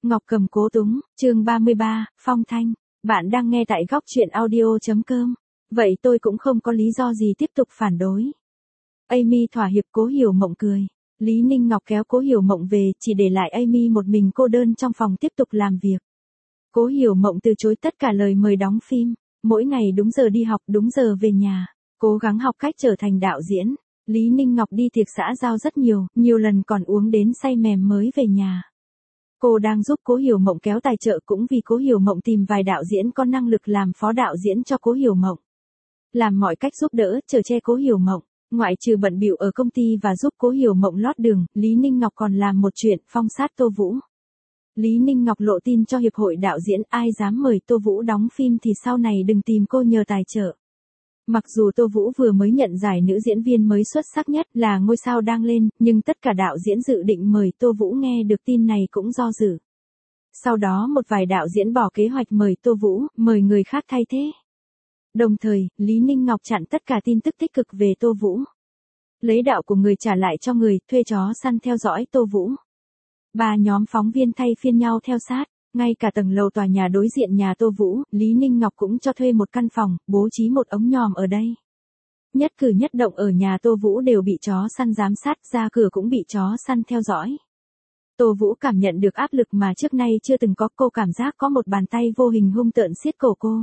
Ngọc Cầm Cố Túng, chương 33, Phong Thanh. Bạn đang nghe tại góc truyện audio.com. Vậy tôi cũng không có lý do gì tiếp tục phản đối. Amy thỏa hiệp. Cố Hiểu Mộng cười. Lý Ninh Ngọc kéo Cố Hiểu Mộng về, chỉ để lại Amy một mình cô đơn trong phòng tiếp tục làm việc. Cố Hiểu Mộng từ chối tất cả lời mời đóng phim. Mỗi ngày đúng giờ đi học, đúng giờ về nhà. Cố gắng học cách trở thành đạo diễn. Lý Ninh Ngọc đi tiệc xã giao rất nhiều lần còn uống đến say mềm mới về nhà. Cô đang giúp Cố Hiểu Mộng kéo tài trợ cũng vì Cố Hiểu Mộng tìm vài đạo diễn có năng lực làm phó đạo diễn cho Cố Hiểu Mộng. Làm mọi cách giúp đỡ, chở che Cố Hiểu Mộng. Ngoại trừ bận bịu ở công ty và giúp Cố Hiểu Mộng lót đường, Lý Ninh Ngọc còn làm một chuyện, phong sát Tô Vũ. Lý Ninh Ngọc lộ tin cho hiệp hội đạo diễn, ai dám mời Tô Vũ đóng phim thì sau này đừng tìm cô nhờ tài trợ. Mặc dù Tô Vũ vừa mới nhận giải nữ diễn viên mới xuất sắc nhất, là ngôi sao đang lên, nhưng tất cả đạo diễn dự định mời Tô Vũ nghe được tin này cũng do dự. Sau đó một vài đạo diễn bỏ kế hoạch mời Tô Vũ, mời người khác thay thế. Đồng thời, Lý Ninh Ngọc chặn tất cả tin tức tích cực về Tô Vũ. Lấy đạo của người trả lại cho người, thuê chó săn theo dõi Tô Vũ. 3 nhóm phóng viên thay phiên nhau theo sát. Ngay cả tầng lầu tòa nhà đối diện nhà Tô Vũ, Lý Ninh Ngọc cũng cho thuê một căn phòng, bố trí một ống nhòm ở đây. Nhất cử nhất động ở nhà Tô Vũ đều bị chó săn giám sát, ra cửa cũng bị chó săn theo dõi. Tô Vũ cảm nhận được áp lực mà trước nay chưa từng có, cô cảm giác có một bàn tay vô hình hung tợn siết cổ cô.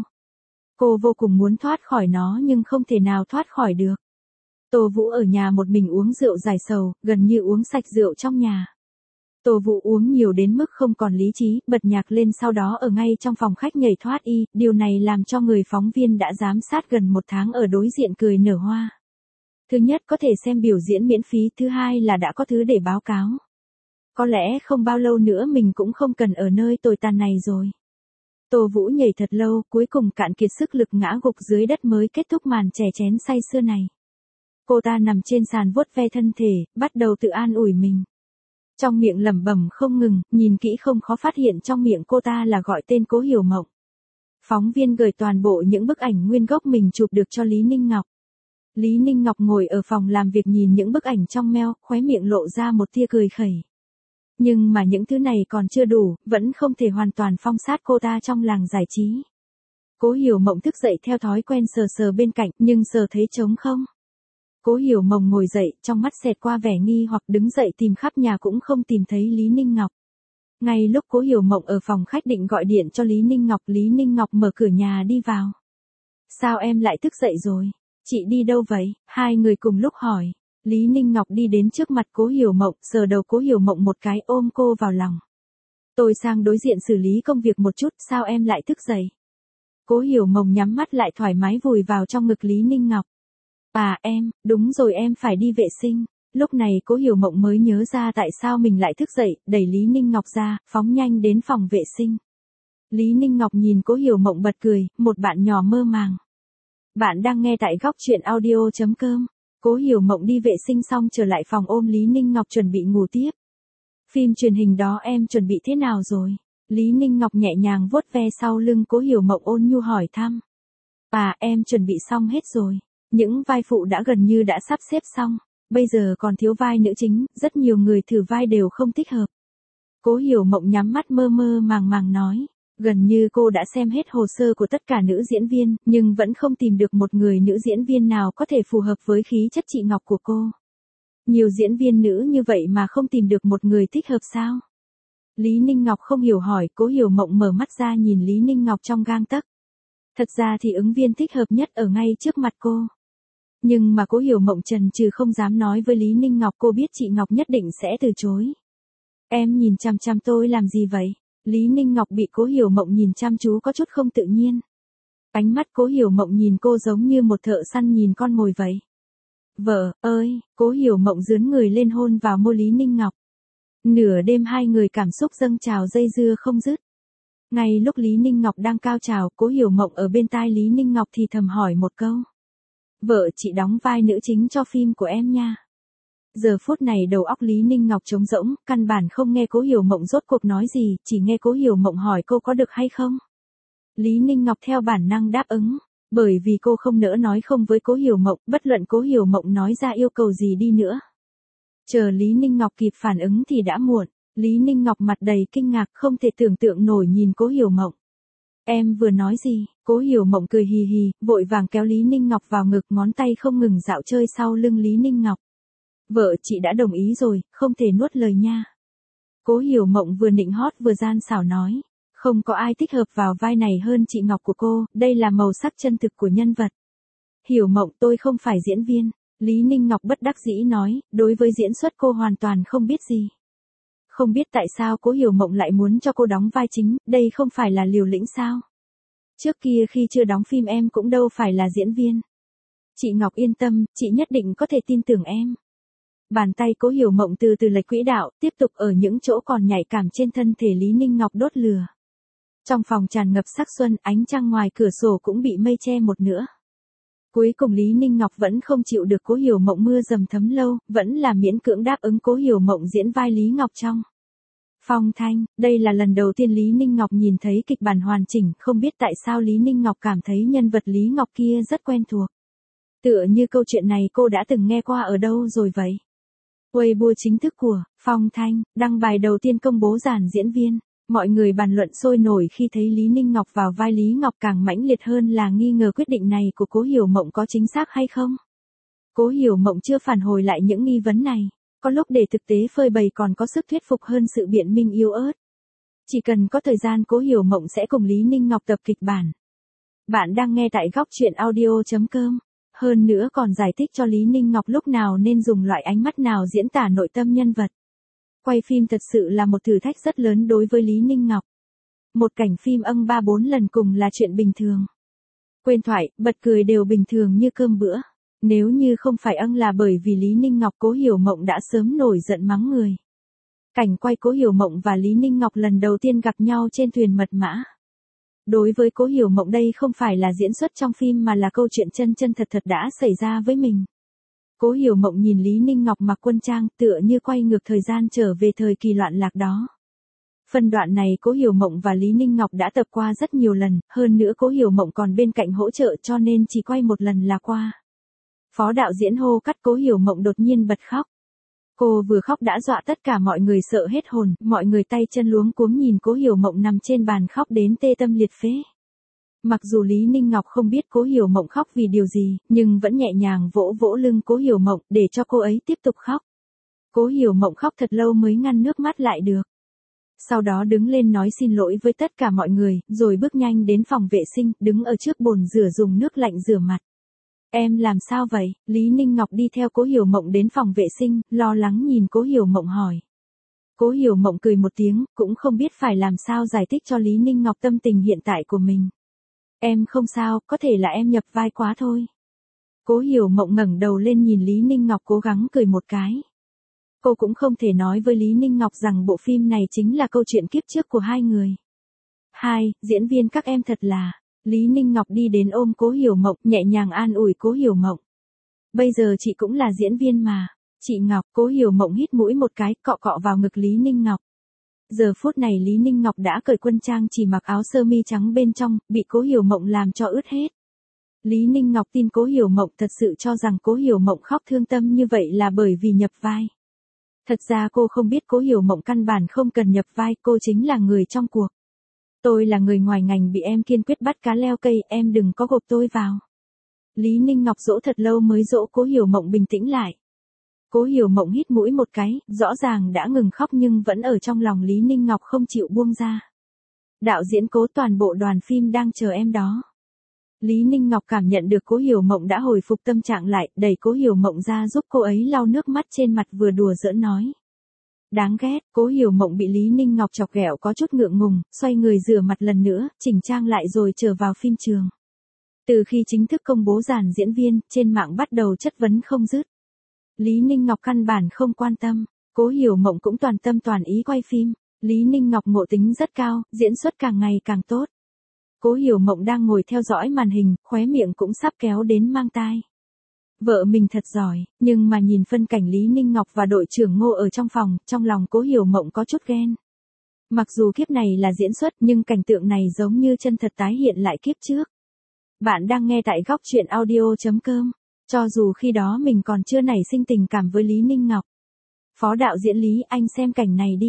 Cô vô cùng muốn thoát khỏi nó nhưng không thể nào thoát khỏi được. Tô Vũ ở nhà một mình uống rượu giải sầu, gần như uống sạch rượu trong nhà. Tô Vũ uống nhiều đến mức không còn lý trí, bật nhạc lên sau đó ở ngay trong phòng khách nhảy thoát y, điều này làm cho người phóng viên đã giám sát gần 1 tháng ở đối diện cười nở hoa. Thứ nhất có thể xem biểu diễn miễn phí, thứ hai là đã có thứ để báo cáo. Có lẽ không bao lâu nữa mình cũng không cần ở nơi tồi tàn này rồi. Tô Vũ nhảy thật lâu, cuối cùng cạn kiệt sức lực ngã gục dưới đất mới kết thúc màn chè chén say sưa này. Cô ta nằm trên sàn vuốt ve thân thể, bắt đầu tự an ủi mình. Trong miệng lẩm bẩm không ngừng, nhìn kỹ không khó phát hiện trong miệng cô ta là gọi tên Cố Hiểu Mộng. Phóng viên gửi toàn bộ những bức ảnh nguyên gốc mình chụp được cho Lý Ninh Ngọc. Lý Ninh Ngọc ngồi ở phòng làm việc nhìn những bức ảnh trong mail, khóe miệng lộ ra một tia cười khẩy. Nhưng mà những thứ này còn chưa đủ, vẫn không thể hoàn toàn phong sát cô ta trong làng giải trí. Cố Hiểu Mộng thức dậy theo thói quen sờ sờ bên cạnh, nhưng sờ thấy trống không. Cố Hiểu Mộng ngồi dậy, trong mắt xẹt qua vẻ nghi hoặc, đứng dậy tìm khắp nhà cũng không tìm thấy Lý Ninh Ngọc. Ngay lúc Cố Hiểu Mộng ở phòng khách định gọi điện cho Lý Ninh Ngọc mở cửa nhà đi vào. Sao em lại thức dậy rồi? Chị đi đâu vậy? Hai người cùng lúc hỏi. Lý Ninh Ngọc đi đến trước mặt Cố Hiểu Mộng, sờ đầu Cố Hiểu Mộng một cái, ôm cô vào lòng. Tôi sang đối diện xử lý công việc một chút, sao em lại thức dậy? Cố Hiểu Mộng nhắm mắt lại thoải mái vùi vào trong ngực Lý Ninh Ngọc. À em, đúng rồi em phải đi vệ sinh. Lúc này Cố Hiểu Mộng mới nhớ ra tại sao mình lại thức dậy, đẩy Lý Ninh Ngọc ra, phóng nhanh đến phòng vệ sinh. Lý Ninh Ngọc nhìn Cố Hiểu Mộng bật cười, một bạn nhỏ mơ màng. Bạn đang nghe tại góc truyện audio.com. Cố Hiểu Mộng đi vệ sinh xong trở lại phòng ôm Lý Ninh Ngọc chuẩn bị ngủ tiếp. Phim truyền hình đó em chuẩn bị thế nào rồi? Lý Ninh Ngọc nhẹ nhàng vuốt ve sau lưng Cố Hiểu Mộng ôn nhu hỏi thăm. À em chuẩn bị xong hết rồi. Những vai phụ đã gần như đã sắp xếp xong, bây giờ còn thiếu vai nữ chính, rất nhiều người thử vai đều không thích hợp. Cố Hiểu Mộng nhắm mắt mơ mơ màng màng nói, gần như cô đã xem hết hồ sơ của tất cả nữ diễn viên, nhưng vẫn không tìm được một người nữ diễn viên nào có thể phù hợp với khí chất chị Ngọc của cô. Nhiều diễn viên nữ như vậy mà không tìm được một người thích hợp sao? Lý Ninh Ngọc không hiểu hỏi, Cố Hiểu Mộng mở mắt ra nhìn Lý Ninh Ngọc trong gang tấc. Thật ra thì ứng viên thích hợp nhất ở ngay trước mặt cô. Nhưng mà Cố Hiểu Mộng chần chừ không dám nói với Lý Ninh Ngọc, cô biết chị Ngọc nhất định sẽ từ chối. Em nhìn chằm chằm tôi làm gì vậy? Lý Ninh Ngọc bị Cố Hiểu Mộng nhìn chăm chú có chút không tự nhiên. Ánh mắt Cố Hiểu Mộng nhìn cô giống như một thợ săn nhìn con mồi vậy. Vợ ơi, Cố Hiểu Mộng dướn người lên hôn vào môi Lý Ninh Ngọc. Nửa đêm hai người cảm xúc dâng trào dây dưa không dứt. Ngay lúc Lý Ninh Ngọc đang cao trào, Cố Hiểu Mộng ở bên tai Lý Ninh Ngọc thì thầm hỏi một câu. Vợ chị đóng vai nữ chính cho phim của em nha. Giờ phút này đầu óc Lý Ninh Ngọc trống rỗng, căn bản không nghe Cố Hiểu Mộng rốt cuộc nói gì, chỉ nghe Cố Hiểu Mộng hỏi cô có được hay không. Lý Ninh Ngọc theo bản năng đáp ứng, bởi vì cô không nỡ nói không với Cố Hiểu Mộng, bất luận Cố Hiểu Mộng nói ra yêu cầu gì đi nữa. Chờ Lý Ninh Ngọc kịp phản ứng thì đã muộn. Lý Ninh Ngọc mặt đầy kinh ngạc không thể tưởng tượng nổi nhìn Cố Hiểu Mộng. Em vừa nói gì? Cố Hiểu Mộng cười hì hì, vội vàng kéo Lý Ninh Ngọc vào ngực, ngón tay không ngừng dạo chơi sau lưng Lý Ninh Ngọc. Vợ chị đã đồng ý rồi, không thể nuốt lời nha. Cố Hiểu Mộng vừa nịnh hót vừa gian xảo nói. Không có ai thích hợp vào vai này hơn chị Ngọc của cô, đây là màu sắc chân thực của nhân vật. Hiểu Mộng, tôi không phải diễn viên. Lý Ninh Ngọc bất đắc dĩ nói, đối với diễn xuất cô hoàn toàn không biết gì. Không biết tại sao Cố Hiểu Mộng lại muốn cho cô đóng vai chính, đây không phải là liều lĩnh sao? Trước kia khi chưa đóng phim em cũng đâu phải là diễn viên. Chị Ngọc yên tâm, chị nhất định có thể tin tưởng em. Bàn tay Cố Hiểu Mộng từ từ lệch quỹ đạo, tiếp tục ở những chỗ còn nhạy cảm trên thân thể Lý Ninh Ngọc đốt lửa. Trong phòng tràn ngập sắc xuân, ánh trăng ngoài cửa sổ cũng bị mây che một nửa. Cuối cùng Lý Ninh Ngọc vẫn không chịu được Cố Hiểu Mộng mưa dầm thấm lâu, vẫn là miễn cưỡng đáp ứng Cố Hiểu Mộng diễn vai Lý Ngọc trong Phong Thanh. Đây là lần đầu tiên Lý Ninh Ngọc nhìn thấy kịch bản hoàn chỉnh, không biết tại sao Lý Ninh Ngọc cảm thấy nhân vật Lý Ngọc kia rất quen thuộc. Tựa như câu chuyện này cô đã từng nghe qua ở đâu rồi vậy. Weibo chính thức của Phong Thanh đăng bài đầu tiên công bố dàn diễn viên. Mọi người bàn luận sôi nổi khi thấy Lý Ninh Ngọc vào vai Lý Ngọc, càng mãnh liệt hơn là nghi ngờ quyết định này của Cố Hiểu Mộng có chính xác hay không. Cố Hiểu Mộng chưa phản hồi lại những nghi vấn này. Có lúc để thực tế phơi bày còn có sức thuyết phục hơn sự biện minh yếu ớt. Chỉ cần có thời gian Cố Hiểu Mộng sẽ cùng Lý Ninh Ngọc tập kịch bản. Bạn đang nghe tại góc truyện audio.com. Hơn nữa còn giải thích cho Lý Ninh Ngọc lúc nào nên dùng loại ánh mắt nào diễn tả nội tâm nhân vật. Quay phim thật sự là một thử thách rất lớn đối với Lý Ninh Ngọc. Một cảnh phim âng 3-4 lần cùng là chuyện bình thường. Quên thoại, bật cười đều bình thường như cơm bữa. Nếu như không phải âng là bởi vì Lý Ninh Ngọc, Cố Hiểu Mộng đã sớm nổi giận mắng người. Cảnh quay Cố Hiểu Mộng và Lý Ninh Ngọc lần đầu tiên gặp nhau trên thuyền mật mã. Đối với Cố Hiểu Mộng đây không phải là diễn xuất trong phim mà là câu chuyện chân chân thật thật đã xảy ra với mình. Cố Hiểu Mộng nhìn Lý Ninh Ngọc mặc quân trang tựa như quay ngược thời gian trở về thời kỳ loạn lạc đó. Phân đoạn này Cố Hiểu Mộng và Lý Ninh Ngọc đã tập qua rất nhiều lần, hơn nữa Cố Hiểu Mộng còn bên cạnh hỗ trợ cho nên chỉ quay một lần là qua. Phó đạo diễn hô cắt, Cố Hiểu Mộng đột nhiên bật khóc. Cô vừa khóc đã dọa tất cả mọi người sợ hết hồn, mọi người tay chân luống cuống nhìn Cố Hiểu Mộng nằm trên bàn khóc đến tê tâm liệt phế. Mặc dù Lý Ninh Ngọc không biết Cố Hiểu Mộng khóc vì điều gì, nhưng vẫn nhẹ nhàng vỗ vỗ lưng Cố Hiểu Mộng để cho cô ấy tiếp tục khóc. Cố Hiểu Mộng khóc thật lâu mới ngăn nước mắt lại được. Sau đó đứng lên nói xin lỗi với tất cả mọi người, rồi bước nhanh đến phòng vệ sinh, đứng ở trước bồn rửa dùng nước lạnh rửa mặt. Em làm sao vậy? Lý Ninh Ngọc đi theo Cố Hiểu Mộng đến phòng vệ sinh, lo lắng nhìn Cố Hiểu Mộng hỏi. Cố Hiểu Mộng cười một tiếng, cũng không biết phải làm sao giải thích cho Lý Ninh Ngọc tâm tình hiện tại của mình. Em không sao, có thể là em nhập vai quá thôi. Cố Hiểu Mộng ngẩng đầu lên nhìn Lý Ninh Ngọc cố gắng cười một cái. Cô cũng không thể nói với Lý Ninh Ngọc rằng bộ phim này chính là câu chuyện kiếp trước của hai người. Diễn viên các em thật là. Lý Ninh Ngọc đi đến ôm Cố Hiểu Mộng, nhẹ nhàng an ủi Cố Hiểu Mộng. Bây giờ chị cũng là diễn viên mà. Chị Ngọc, Cố Hiểu Mộng hít mũi một cái, cọ cọ vào ngực Lý Ninh Ngọc. Giờ phút này Lý Ninh Ngọc đã cởi quân trang, chỉ mặc áo sơ mi trắng bên trong, bị Cố Hiểu Mộng làm cho ướt hết. Lý Ninh Ngọc tin Cố Hiểu Mộng thật sự cho rằng Cố Hiểu Mộng khóc thương tâm như vậy là bởi vì nhập vai. Thật ra cô không biết Cố Hiểu Mộng căn bản không cần nhập vai, cô chính là người trong cuộc. Tôi là người ngoài ngành bị em kiên quyết bắt cá leo cây, em đừng có gộp tôi vào. Lý Ninh Ngọc dỗ thật lâu mới dỗ Cố Hiểu Mộng bình tĩnh lại. Cố Hiểu Mộng hít mũi một cái, rõ ràng đã ngừng khóc nhưng vẫn ở trong lòng Lý Ninh Ngọc không chịu buông ra. Đạo diễn Cố, toàn bộ đoàn phim đang chờ em đó. Lý Ninh Ngọc cảm nhận được Cố Hiểu Mộng đã hồi phục tâm trạng lại, đẩy Cố Hiểu Mộng ra giúp cô ấy lau nước mắt trên mặt, vừa đùa giỡn nói. Đáng ghét, Cố Hiểu Mộng bị Lý Ninh Ngọc chọc ghẹo có chút ngượng ngùng, xoay người rửa mặt lần nữa, chỉnh trang lại rồi trở vào phim trường. Từ khi chính thức công bố dàn diễn viên, trên mạng bắt đầu chất vấn không dứt. Lý Ninh Ngọc căn bản không quan tâm, Cố Hiểu Mộng cũng toàn tâm toàn ý quay phim. Lý Ninh Ngọc ngộ tính rất cao, diễn xuất càng ngày càng tốt. Cố Hiểu Mộng đang ngồi theo dõi màn hình, khóe miệng cũng sắp kéo đến mang tai. Vợ mình thật giỏi, nhưng mà nhìn phân cảnh Lý Ninh Ngọc và đội trưởng Ngô ở trong phòng, trong lòng Cố Hiểu Mộng có chút ghen. Mặc dù kiếp này là diễn xuất nhưng cảnh tượng này giống như chân thật tái hiện lại kiếp trước. Bạn đang nghe tại góc truyện audio.com. Cho dù khi đó mình còn chưa nảy sinh tình cảm với Lý Ninh Ngọc. Phó đạo diễn Lý, anh xem cảnh này đi.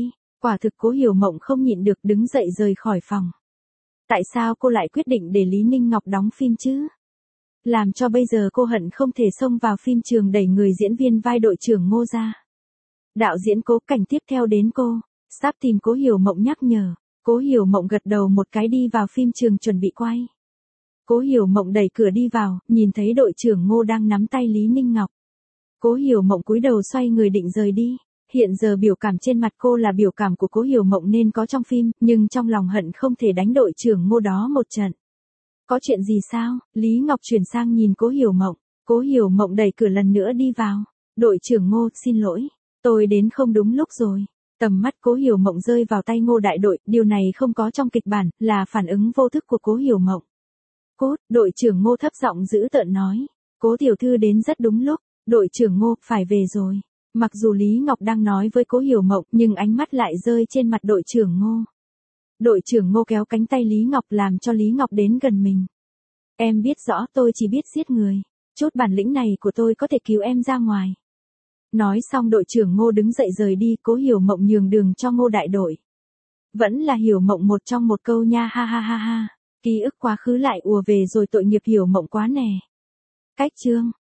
Quả thực Cố Hiểu Mộng không nhịn được đứng dậy rời khỏi phòng. Tại sao cô lại quyết định để Lý Ninh Ngọc đóng phim chứ? Làm cho bây giờ cô hận không thể xông vào phim trường đẩy người diễn viên vai đội trưởng Ngô ra. Đạo diễn Cố, cảnh tiếp theo đến cô. Sắp tìm Cố Hiểu Mộng nhắc nhở. Cố Hiểu Mộng gật đầu một cái đi vào phim trường chuẩn bị quay. Cố Hiểu Mộng đẩy cửa đi vào, nhìn thấy đội trưởng Ngô đang nắm tay Lý Ninh Ngọc. Cố Hiểu Mộng cúi đầu xoay người định rời đi. Hiện giờ biểu cảm trên mặt cô là biểu cảm của Cố Hiểu Mộng nên có trong phim, nhưng trong lòng hận không thể đánh đội trưởng Ngô đó một trận. Có chuyện gì sao? Lý Ngọc chuyển sang nhìn Cố Hiểu Mộng. Cố Hiểu Mộng đẩy cửa lần nữa đi vào. Đội trưởng Ngô, xin lỗi. Tôi đến không đúng lúc rồi. Tầm mắt Cố Hiểu Mộng rơi vào tay Ngô đại đội, điều này không có trong kịch bản, là phản ứng vô thức của Cố Hiểu Mộng. Cốt, đội trưởng Ngô thấp giọng dữ tợn nói. Cố tiểu thư đến rất đúng lúc. Đội trưởng Ngô, phải về rồi. Mặc dù Lý Ngọc đang nói với Cố Hiểu Mộng, nhưng ánh mắt lại rơi trên mặt đội trưởng Ngô. Đội trưởng Ngô kéo cánh tay Lý Ngọc làm cho Lý Ngọc đến gần mình. Em biết rõ tôi chỉ biết giết người. Chút bản lĩnh này của tôi có thể cứu em ra ngoài. Nói xong đội trưởng Ngô đứng dậy rời đi, Cố Hiểu Mộng nhường đường cho Ngô đại đội. Vẫn là Hiểu Mộng một trong một câu nha, ha ha ha ha. Ký ức quá khứ lại ùa về rồi, tội nghiệp Hiểu Mộng quá nè. Cách chương